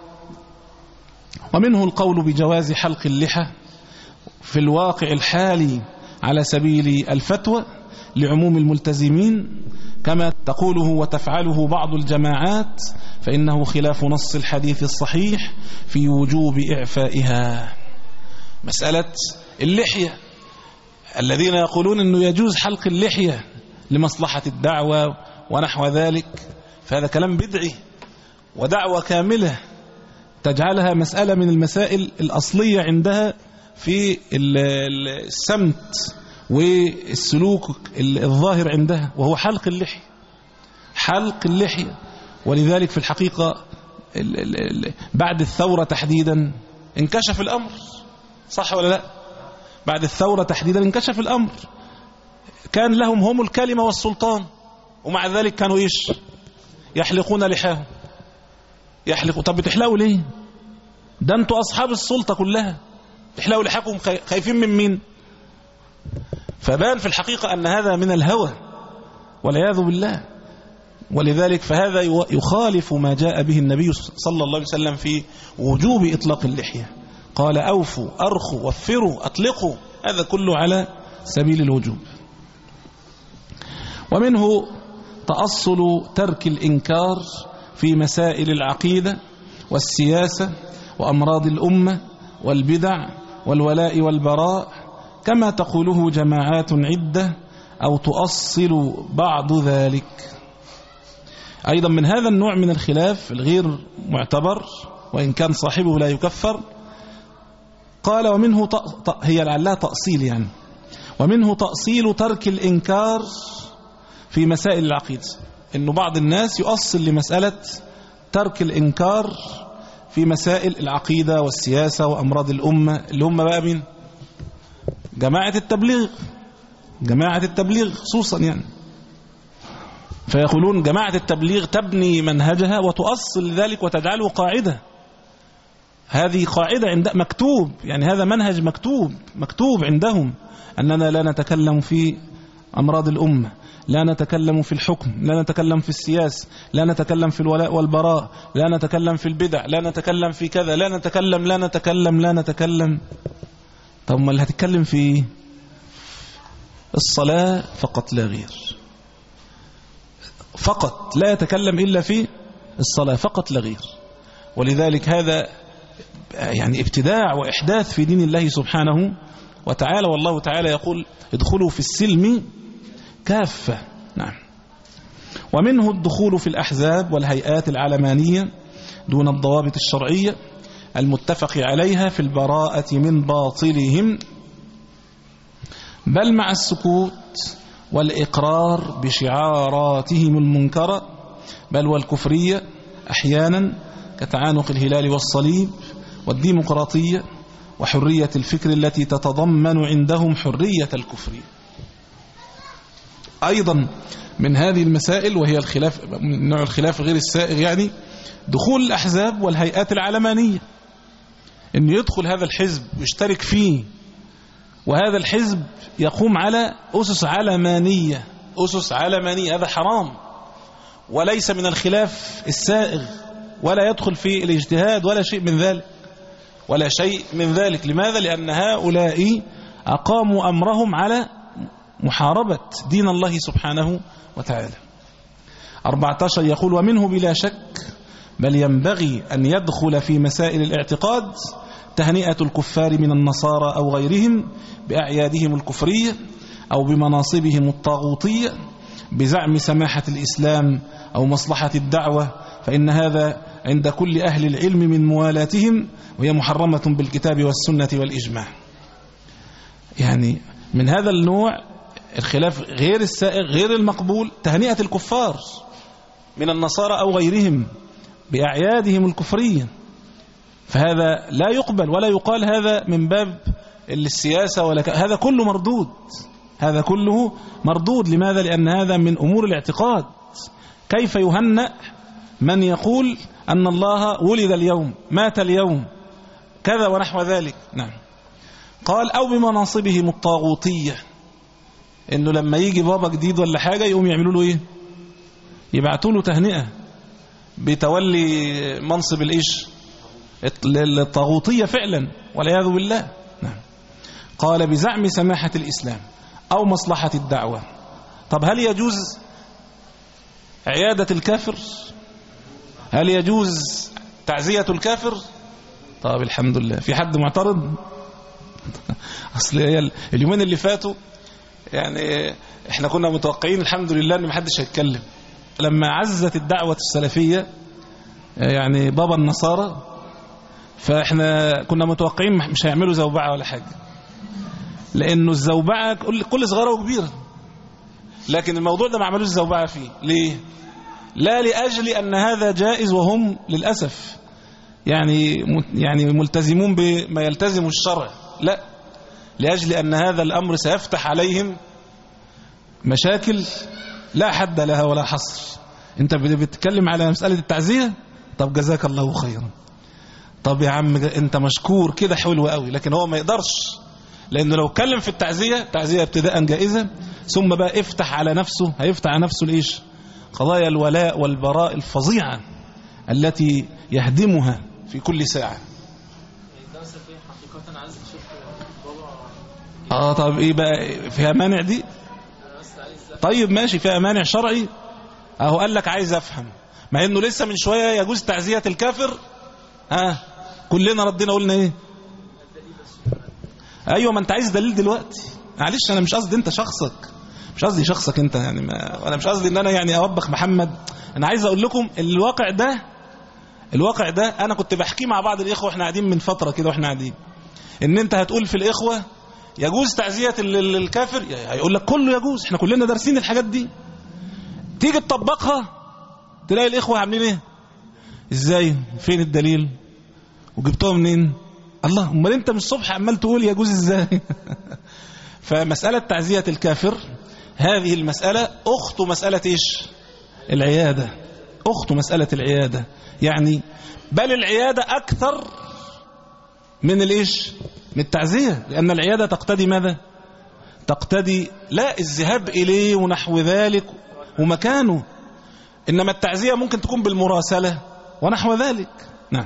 ومنه القول بجواز حلق اللحى في الواقع الحالي على سبيل الفتوى لعموم الملتزمين كما تقوله وتفعله بعض الجماعات، فإنه خلاف نص الحديث الصحيح في وجوب إعفائها. مسألة اللحية الذين يقولون أنه يجوز حلق اللحية لمصلحة الدعوة ونحو ذلك، فهذا كلام بدعي ودعوة كاملة تجعلها مسألة من المسائل الأصلية عندها في السمت والسلوك الظاهر عندها، وهو حلق اللحية. حلق اللحية. ولذلك في الحقيقة بعد الثورة تحديدا انكشف الأمر، صح ولا لا؟ بعد الثورة تحديدا انكشف الأمر. كان لهم هم الكلمة والسلطان، ومع ذلك كانوا إيش؟ يحلقون لحاهم. يحلقوا. طب بتحلقوا ليه؟ ده انتوا أصحاب السلطة كلها، تحلقوا لحاكم خايفين من مين؟ فبان في الحقيقة أن هذا من الهوى والعياذ بالله. ولذلك فهذا يخالف ما جاء به النبي صلى الله عليه وسلم في وجوب إطلاق اللحية. قال أوفوا أرخوا وفروا أطلقوا، هذا كله على سبيل الوجوب. ومنه تأصل ترك الإنكار في مسائل العقيدة والسياسة وأمراض الأمة والبدع والولاء والبراء، كما تقوله جماعات عدة أو تؤصل بعض ذلك. أيضا من هذا النوع من الخلاف الغير معتبر وإن كان صاحبه لا يكفر، قال ومنه ط... هي لعلها تأصيل يعني، ومنه تأصيل ترك الإنكار في مسائل العقيدة، إنه بعض الناس يؤصل لمسألة ترك الإنكار في مسائل العقيدة والسياسة وأمراض الأمة، اللي هم بقى من جماعة التبليغ، جماعة التبليغ خصوصا يعني. فيقولون جماعة التبليغ تبني منهجها وتؤصل ذلك وتجعله قاعدة. هذه قاعدة عند مكتوب، يعني هذا منهج مكتوب مكتوب عندهم، أننا لا نتكلم في أمراض الأمة، لا نتكلم في الحكم، لا نتكلم في السياسة، لا نتكلم في الولاء والبراء، لا نتكلم في البدع، لا نتكلم في كذا، لا نتكلم لا نتكلم لا نتكلم. طب ما اللي هتتكلم في الصلاة فقط لا غير، فقط لا يتكلم إلا في الصلاة فقط لا غير. ولذلك هذا يعني ابتداع وإحداث في دين الله سبحانه وتعالى. والله تعالى يقول ادخلوا في السلم كافة. نعم. ومنه الدخول في الأحزاب والهيئات العلمانية دون الضوابط الشرعية المتفق عليها في البراءة من باطلهم، بل مع السكوت والإقرار بشعاراتهم المنكرة، بل والكفرية أحيانا كتعانق الهلال والصليب والديمقراطية وحرية الفكر التي تتضمن عندهم حرية الكفر. أيضا من هذه المسائل وهي الخلاف، من نوع الخلاف غير السائغ يعني، دخول الأحزاب والهيئات العلمانية، أن يدخل هذا الحزب ويشترك فيه، وهذا الحزب يقوم على أسس علمانية، أسس علمانية، هذا حرام وليس من الخلاف السائغ، ولا يدخل في الاجتهاد ولا شيء من ذلك، ولا شيء من ذلك. لماذا؟ لأن هؤلاء أقاموا أمرهم على محاربة دين الله سبحانه وتعالى. أربعة عشر يقول ومنه بلا شك بل ينبغي أن يدخل في مسائل الاعتقاد تهنئة الكفار من النصارى أو غيرهم بأعيادهم الكفرية أو بمناصبهم الطاغوتية بزعم سماحة الإسلام أو مصلحة الدعوة، فإن هذا عند كل أهل العلم من موالاتهم، وهي محرمة بالكتاب والسنة والإجماع. يعني من هذا النوع الخلاف غير السائغ غير المقبول تهنئة الكفار من النصارى أو غيرهم بأعيادهم الكفرية، فهذا لا يقبل ولا يقال هذا من باب السياسة ولا ك... هذا كله مردود، هذا كله مردود. لماذا؟ لأن هذا من أمور الاعتقاد. كيف يهنأ من يقول أن الله ولد اليوم مات اليوم كذا ونحو ذلك؟ نعم. قال أو بمناصبهم الطاغوتية، إنه لما يجي بابا جديد ولا حاجة يقوم يعملوا له إيه؟ يبعثوا له تهنئة بتولي منصب الإيش؟ الطاغوتية فعلا والعياذ بالله. نعم. قال بزعم سماحة الإسلام أو مصلحة الدعوة. طب هل يجوز عيادة الكافر؟ هل يجوز تعزية الكافر؟ طب الحمد لله. في حد معترض؟ أصل هي اليومين اللي فاتوا يعني احنا كنا متوقعين الحمد لله ان محدش هيتكلم. لما عزت الدعوة السلفية يعني بابا النصارى، فاحنا كنا متوقعين مش هيعملوا زوبعة ولا حاجة، لانه الزوبعة كل صغيرة وكبيرة، لكن الموضوع ده ما عملوش زوبعة فيه. ليه؟ لا لأجل أن هذا جائز وهم للأسف يعني يعني ملتزمون بما يلتزم الشرع، لا، لأجل أن هذا الأمر سيفتح عليهم مشاكل لا حد لها ولا حصر. أنت بتتكلم على مسألة التعزية، طب جزاك الله خيرا، طب يا عم أنت مشكور كده حلو قوي، لكن هو ما يقدرش، لأنه لو اتكلم في التعزية، تعزية ابتداء جائزة، ثم بقى افتح على نفسه، هيفتح على نفسه الإيش؟ قضايا الولاء والبراء الفظيعة التي يهدمها في كل ساعة. اه طب ايه بقى فيها مانع دي؟ طيب ماشي، فيها مانع شرعي؟ اهو قال لك عايز افهم، مع انه لسه من شوية يجوز تعزية الكافر. ها آه. كلنا ردينا قلنا ايه؟ ايوه، ما انت عايز دليل دلوقتي. معلش انا مش قصدي انت شخصك، مش قصدي شخصك انت يعني، ما انا مش قصدي ان انا يعني اوبخ محمد. انا عايز اقول لكم الواقع ده، الواقع ده انا كنت بحكيه مع بعض الاخوه واحنا قاعدين من فتره كده، واحنا قاعدين ان انت هتقول في الاخوه يجوز تعزيه الكافر، هيقول لك كله يجوز، احنا كلنا دارسين الحاجات دي. تيجي تطبقها تلاقي الاخوه عاملين ايه؟ ازاي؟ فين الدليل؟ وجبتوها منين؟ الله، امال انت من الصبح عمال تقول يجوز ازاي؟ فمساله تعزيه الكافر هذه المساله اخت مساله ايش؟ العياده، اخت مساله العياده، يعني بل العياده اكثر من الايش؟ من التعزيه، لان العياده تقتضي ماذا؟ تقتضي لا الذهاب اليه ونحو ذلك ومكانه، انما التعزيه ممكن تكون بالمراسله ونحو ذلك. نعم.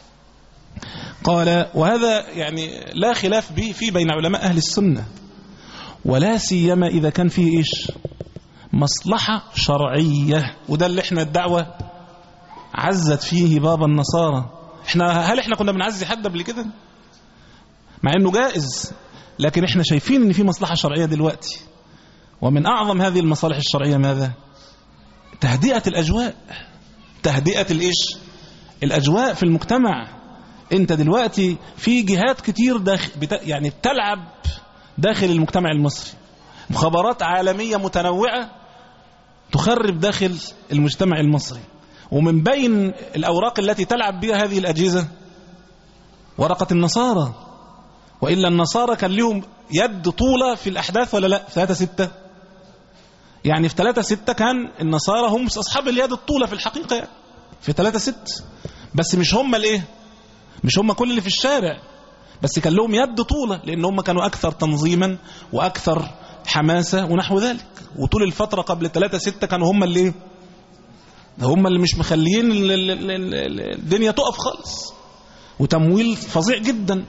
قال وهذا يعني لا خلاف به في بين علماء أهل السنة، ولا سيما إذا كان فيه إيش؟ مصلحة شرعية، وده اللي احنا الدعوة عزت فيه بابا النصارى. احنا هل احنا كنا بنعزي حد قبل كده؟ مع انه جائز، لكن احنا شايفين ان في مصلحة شرعية دلوقتي، ومن اعظم هذه المصالح الشرعية ماذا؟ تهدئة الأجواء، تهدئة الإيش؟ الأجواء في المجتمع. انت دلوقتي في جهات كتير داخل بتا يعني بتلعب داخل المجتمع المصري، مخابرات عالمية متنوعة تخرب داخل المجتمع المصري، ومن بين الأوراق التي تلعب بها هذه الأجهزة ورقة النصارى. وإلا النصارى كان لهم يد طولة في الأحداث ولا لا؟ في ثلاثة ستة يعني في ثلاثة ستة كان النصارى هم أصحاب اليد الطولة في الحقيقة يعني. في ثلاثة ستة بس مش هم الايه؟ مش هم كل اللي في الشارع، بس كان لهم يد طولة، لأن هم كانوا أكثر تنظيما وأكثر حماسة ونحو ذلك. وطول الفترة قبل ثلاثة ستة كانوا هم اللي هم اللي مش مخليين الدنيا تقف خالص، وتمويل فظيع جدا.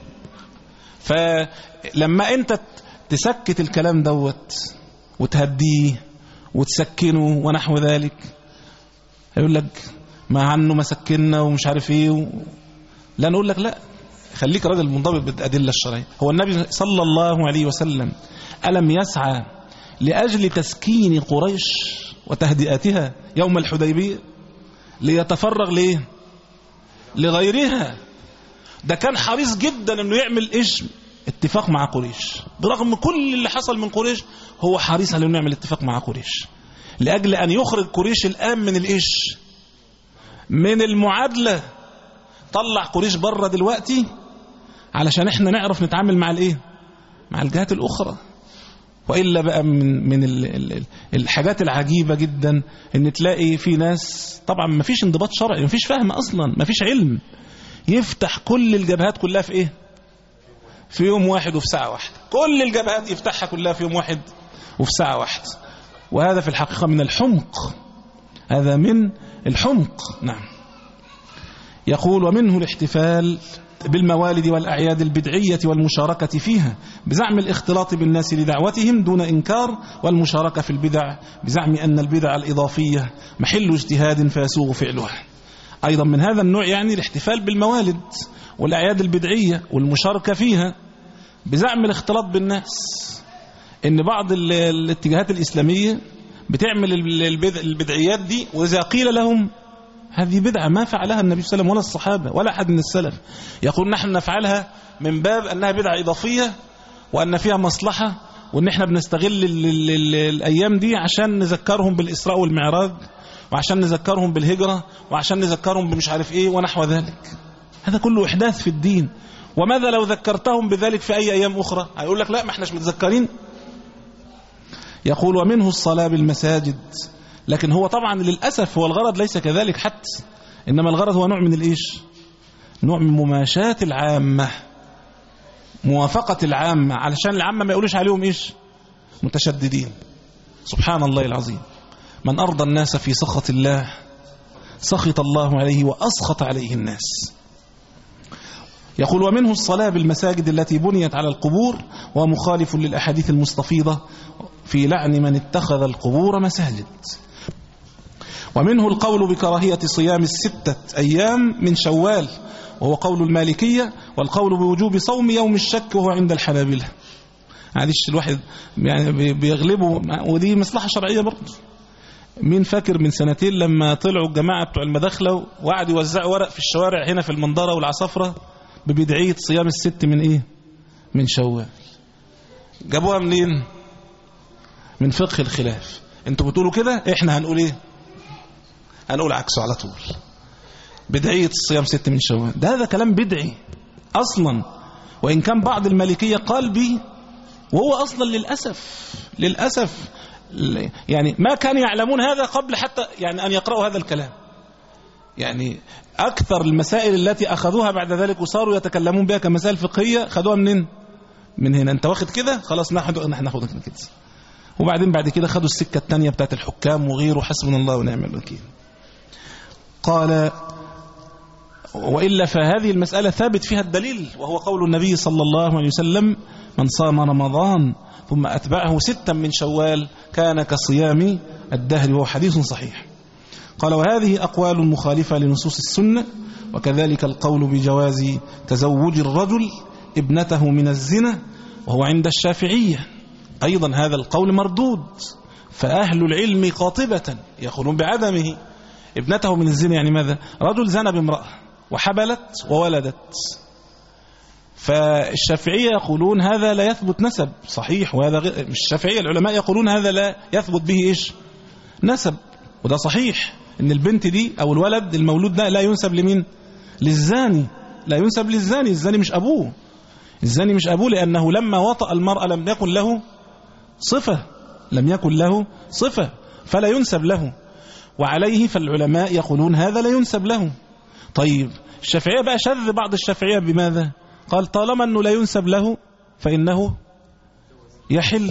فلما أنت تسكت الكلام دوت وتهديه وتسكنه ونحو ذلك، هيقول لك ما عنه ما سكننا ومش عارف ايه و... لا، نقول لك لا، خليك راجل منضبط بالأدلة الشرعية. هو النبي صلى الله عليه وسلم ألم يسعى لأجل تسكين قريش وتهدئتها يوم الحديبية ليتفرغ ليه؟ لغيرها. ده كان حريص جدا انه يعمل ايش؟ اتفاق مع قريش، برغم كل اللي حصل من قريش هو حريص على انه يعمل اتفاق مع قريش لأجل أن يخرج قريش الآن من الايش؟ من المعادلة. طلع قريش بره دلوقتي علشان احنا نعرف نتعامل مع الايه؟ مع الجهات الأخرى. وإلا بقى من من الحاجات العجيبة جدا ان تلاقي في ناس طبعا ما فيش انضباط شرعي، ما فيش فهم اصلا، ما فيش علم، يفتح كل الجبهات كلها في ايه؟ في يوم واحد وفي ساعة واحدة. كل الجبهات يفتحها كلها في يوم واحد وفي ساعة واحدة. وهذا في الحقيقة من الحمق، هذا من الحمق. نعم. يقول ومنه الاحتفال بالموالد والأعياد البدعية والمشاركة فيها بزعم الاختلاط بالناس لدعوتهم دون إنكار، والمشاركة في البدع بزعم أن البدع الإضافية محل اجتهاد فيسوغ فعلها. أيضا من هذا النوع يعني الاحتفال بالموالد والأعياد البدعية والمشاركة فيها بزعم الاختلاط بالناس، ان بعض الاتجاهات الإسلامية بتعمل البدعيات دي، وإذا قيل لهم هذه بدعة ما فعلها النبي صلى الله عليه وسلم ولا الصحابة ولا أحد من السلف، يقول نحن نفعلها من باب أنها بدعة إضافية وأن فيها مصلحة، وأن احنا بنستغل ال ال ال الأيام دي عشان نذكرهم بالإسراء والمعراج، وعشان نذكرهم بالهجرة، وعشان نذكرهم بمش عارف إيه ونحو ذلك. هذا كله إحداث في الدين. وماذا لو ذكرتهم بذلك في أي أيام أخرى؟ هيقول لك لا ما احناش متذكرين. يقول ومنه الصلاة بالمساجد، لكن هو طبعا للأسف هو الغرض ليس كذلك حتى، إنما الغرض هو نوع من الإيش؟ نوع من مماشاة العامة، موافقة العامة، علشان العامة ما يقولوش عليهم إيش؟ متشددين. سبحان الله العظيم، من أرضى الناس في سخط الله سخط الله عليه وأسخط عليه الناس. يقول ومنه الصلاة بالمساجد التي بنيت على القبور، ومخالف للأحاديث المستفيضة في لعن من اتخذ القبور مساجد. ومنه القول بكراهية صيام الستة أيام من شوال، وهو قول المالكية، والقول بوجوب صوم يوم الشك وهو عند الحنابلة. معلش الواحد يعني بيغلبه، ودي مصلحة شرعية برضه. مين فاكر من سنتين لما طلعوا الجماعة بتوع المداخلة وقعدوا يوزعوا ورق في الشوارع هنا في المنظرة والعصفرة ببدعية صيام الست من إيه؟ من شوال. جابوها منين؟ من فقه الخلاف. انتوا بتقولوا كده، احنا هنقول ايه؟ هنقول عكسه على طول. بدعية الصيام ست من شوال ده هذا كلام بدعي اصلا، وان كان بعض المالكية قال به، وهو اصلا للأسف للأسف يعني ما كانوا يعلمون هذا قبل حتى يعني ان يقرأوا هذا الكلام. يعني اكثر المسائل التي اخذوها بعد ذلك وصاروا يتكلمون بها كمسائل فقهية خدوها منين؟ من هنا. انت واخد كده خلاص ناخد ناخد من كده. وبعدين بعد كده خدوا السكة التانية بتاعت الحكام وغيره، حسبنا الله ونعم الوكيل. قال وإلا فهذه المسألة ثابت فيها الدليل، وهو قول النبي صلى الله عليه وسلم من صام رمضان ثم أتبعه ستا من شوال كان كصيام الدهر، وهو حديث صحيح. قال وهذه أقوال مخالفة لنصوص السنة، وكذلك القول بجواز تزوج الرجل ابنته من الزنا، وهو عند الشافعية أيضا هذا القول مردود، فأهل العلم قاطبة يقولون بعدمه. ابنته من الزنا يعني ماذا؟ رجل زنى بامرأة وحبلت وولدت، فالشافعية يقولون هذا لا يثبت نسب صحيح، وهذا غير الشافعية العلماء يقولون هذا لا يثبت به إيش؟ نسب، وده صحيح إن البنت دي أو الولد المولود ده لا ينسب لمين؟ للزاني، لا ينسب للزاني، الزاني مش أبوه، الزاني مش أبوه، لأنه لما وطأ المرأة لم يكن له صفة، لم يكن له صفة فلا ينسب له، وعليه فالعلماء يقولون هذا لا ينسب له. طيب الشافعية بقى شذ بعض الشافعية بماذا؟ قال طالما أنه لا ينسب له فإنه يحل،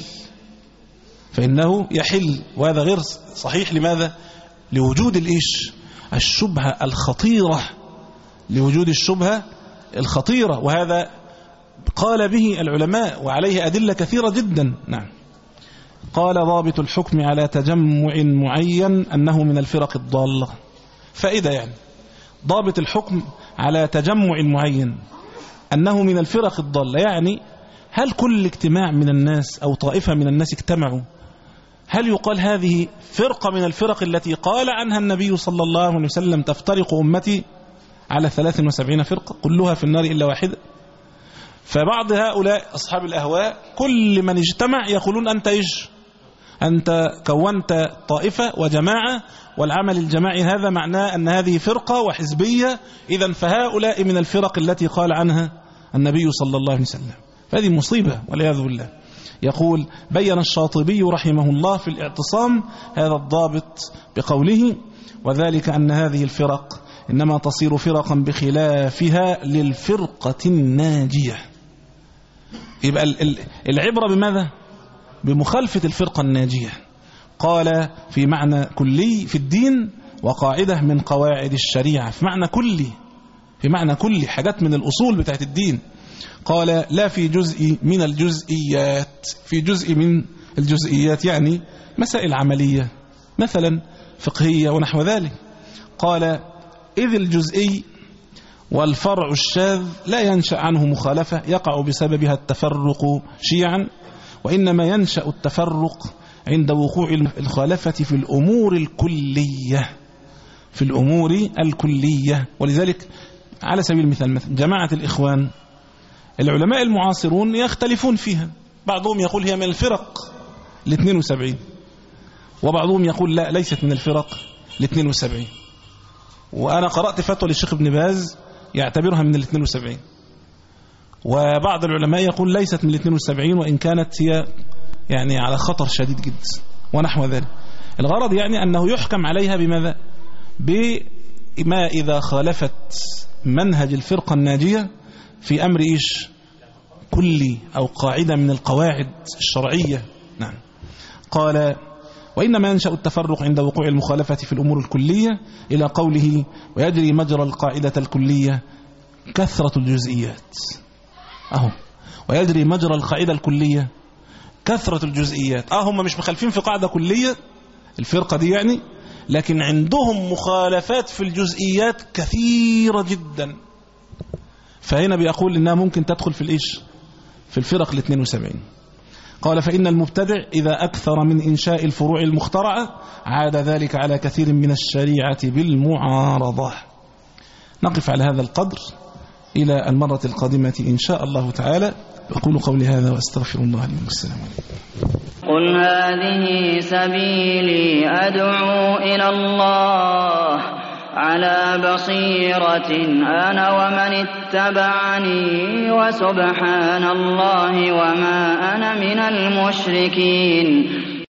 فإنه يحل، وهذا غير صحيح. لماذا؟ لوجود الإيش؟ الشبهة الخطيرة، لوجود الشبهة الخطيرة، وهذا قال به العلماء وعليه أدلة كثيرة جدا. نعم. قال ضابط الحكم على تجمع معين أنه من الفرق الضالة. فإذا يعني ضابط الحكم على تجمع معين أنه من الفرق الضالة، يعني هل كل اجتماع من الناس أو طائفة من الناس اجتمعوا هل يقال هذه فرقة من الفرق التي قال عنها النبي صلى الله عليه وسلم تفترق أمتي على ثلاث وسبعين فرقة كلها في النار إلا واحدة؟ فبعض هؤلاء أصحاب الأهواء كل من اجتمع يقولون أنت إيش؟ أنت كونت طائفة وجماعة، والعمل الجماعي هذا معناه أن هذه فرقة وحزبية، إذن فهؤلاء من الفرق التي قال عنها النبي صلى الله عليه وسلم. فهذه مصيبة والعياذ بالله. يقول بين الشاطبي رحمه الله في الاعتصام هذا الضابط بقوله وذلك أن هذه الفرق إنما تصير فرقا بخلافها للفرقة الناجية. يبقى العبرة بماذا؟ بمخالفة الفرقة الناجية. قال في معنى كلي في الدين وقاعدة من قواعد الشريعة، في معنى كلي، في معنى كلي حاجات من الأصول بتاعت الدين. قال لا في جزء من الجزئيات، في جزء من الجزئيات يعني مسائل عملية مثلا فقهية ونحو ذلك. قال إذ الجزئي والفرع الشاذ لا ينشأ عنه مخالفة يقع بسببها التفرق شيعا، وإنما ينشأ التفرق عند وقوع المخالفة في الأمور الكلية في الأمور الكلية. ولذلك على سبيل المثال مثلا جماعة الإخوان العلماء المعاصرون يختلفون فيها، بعضهم يقول هي من الفرق الاثنين وسبعين، وبعضهم يقول لا ليست من الفرق الاثنين وسبعين، وأنا قرأت فتوى للشيخ ابن باز يعتبرها من الاثنين وسبعين، وبعض العلماء يقول ليست من الاثنين وسبعين وإن كانت هي يعني على خطر شديد جدا ونحو ذلك. الغرض يعني أنه يحكم عليها بماذا؟ بما إذا خالفت منهج الفرقة الناجية في أمر إيش كلي أو قاعدة من القواعد الشرعية. نعم. قال وإنما ينشأ التفرق عند وقوع المخالفة في الأمور الكلية إلى قوله ويجري مجرى القاعدة الكلية كثرة الجزئيات. أهو ويجري مجرى القاعدة الكلية كثرة الجزئيات. أه هم مش مخالفين في قاعدة كلية الفرقة دي يعني، لكن عندهم مخالفات في الجزئيات كثيرة جدا، فهنا بيقول إنها ممكن تدخل في الإيش في الفرق الاثنين وسبعين. قال فإن المبتدع إذا أكثر من إنشاء الفروع المخترعة عاد ذلك على كثير من الشريعة بالمعارضة. نقف على هذا القدر إلى المرة القادمة إن شاء الله تعالى. أقول قولي هذا وأستغفر الله لي والسلام عليكم. قل هذه سبيلي أدعو إلى الله على بصيرة أنا ومن اتبعني وسبحان الله وما أنا من المشركين.